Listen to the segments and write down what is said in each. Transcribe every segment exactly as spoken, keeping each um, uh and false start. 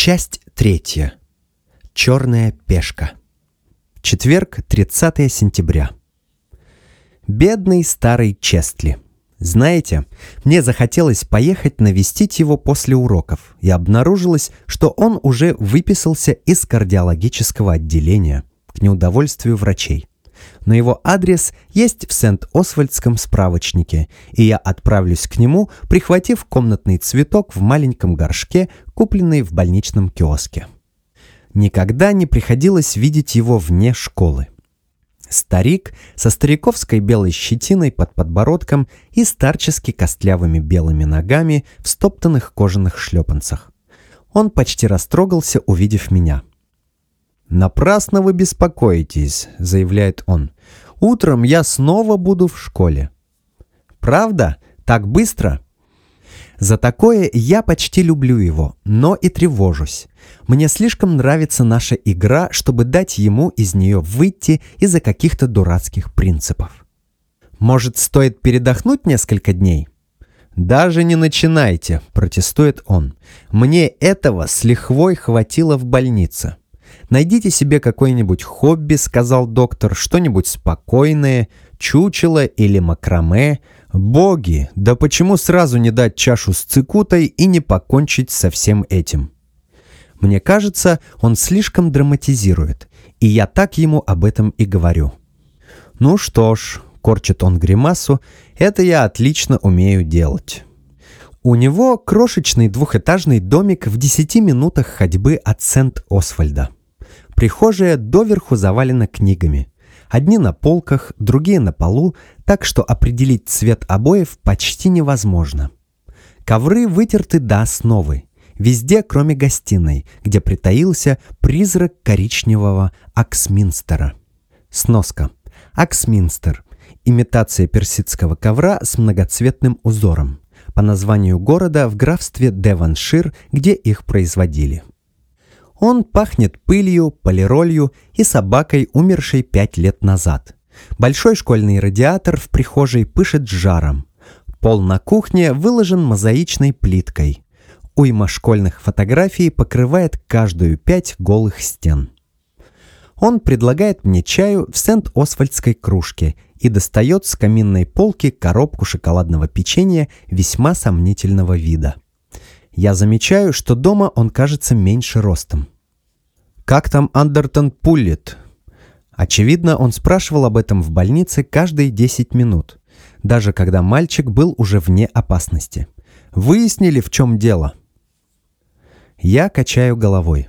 Часть третья. Черная пешка. Четверг, тридцатое сентября. Бедный старый Честли. Знаете, мне захотелось поехать навестить его после уроков, и обнаружилось, что он уже выписался из кардиологического отделения, к неудовольствию врачей. Но его адрес есть в Сент-Освальдском справочнике, и я отправлюсь к нему, прихватив комнатный цветок в маленьком горшке, купленный в больничном киоске. Никогда не приходилось видеть его вне школы. Старик со стариковской белой щетиной под подбородком и старчески костлявыми белыми ногами в стоптанных кожаных шлепанцах. Он почти растрогался, увидев меня. «Напрасно вы беспокоитесь», — заявляет он. «Утром я снова буду в школе». «Правда? Так быстро?» За такое я почти люблю его, но и тревожусь. Мне слишком нравится наша игра, чтобы дать ему из нее выйти из-за каких-то дурацких принципов. «Может, стоит передохнуть несколько дней?» «Даже не начинайте», — протестует он. «Мне этого с лихвой хватило в больнице». «Найдите себе какое-нибудь хобби», — сказал доктор, — «что-нибудь спокойное, чучело или макраме. Боги, да почему сразу не дать чашу с цикутой и не покончить со всем этим?» Мне кажется, он слишком драматизирует, и я так ему об этом и говорю. «Ну что ж», — корчит он гримасу, — «это я отлично умею делать». У него крошечный двухэтажный домик в десяти минутах ходьбы от Сент-Освальда. Прихожая доверху завалена книгами. Одни на полках, другие на полу, так что определить цвет обоев почти невозможно. Ковры вытерты до основы. Везде, кроме гостиной, где притаился призрак коричневого Аксминстера. Сноска. Аксминстер. Имитация персидского ковра с многоцветным узором. По названию города в графстве Девоншир, где их производили. Он пахнет пылью, полиролью и собакой, умершей пять лет назад. Большой школьный радиатор в прихожей пышет жаром. Пол на кухне выложен мозаичной плиткой. Уйма школьных фотографий покрывает каждую пять голых стен. Он предлагает мне чаю в Сент-Освальдской кружке и достает с каминной полки коробку шоколадного печенья весьма сомнительного вида. Я замечаю, что дома он кажется меньше ростом. «Как там Андертон Пуллит?» Очевидно, он спрашивал об этом в больнице каждые десять минут, даже когда мальчик был уже вне опасности. «Выяснили, в чем дело?» Я качаю головой.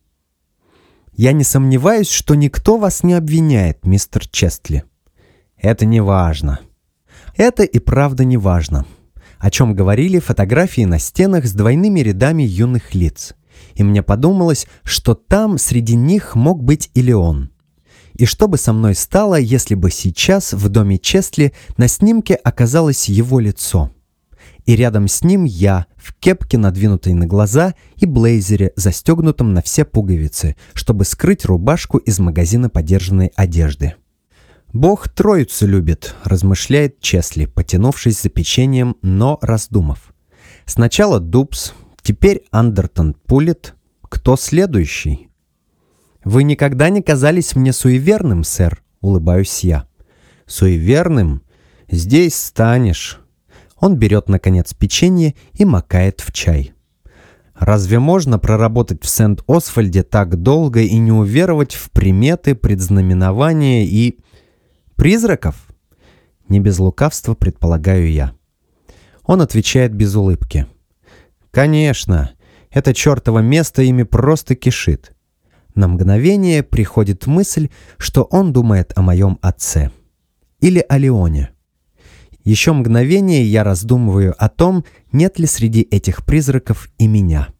«Я не сомневаюсь, что никто вас не обвиняет, мистер Честли». «Это не важно». Это и правда не важно. О чем говорили фотографии на стенах с двойными рядами юных лиц. И мне подумалось, что там среди них мог быть и Леон. И что бы со мной стало, если бы сейчас в доме Честли на снимке оказалось его лицо? И рядом с ним я, в кепке, надвинутой на глаза, и блейзере, застегнутом на все пуговицы, чтобы скрыть рубашку из магазина подержанной одежды. «Бог троицу любит», — размышляет Честли, потянувшись за печеньем, но раздумав. «Сначала Дубс, теперь Андертон Пуллит. Кто следующий?» «Вы никогда не казались мне суеверным, сэр», — улыбаюсь я. «Суеверным? Здесь станешь». Он берет, наконец, печенье и макает в чай. «Разве можно проработать в Сент-Освальде так долго и не уверовать в приметы, предзнаменования и... призраков?» Не без лукавства, предполагаю я. Он отвечает без улыбки. «Конечно, это чертово место ими просто кишит». На мгновение приходит мысль, что он думает о моем отце. Или о Леоне. Еще мгновение я раздумываю о том, нет ли среди этих призраков и меня.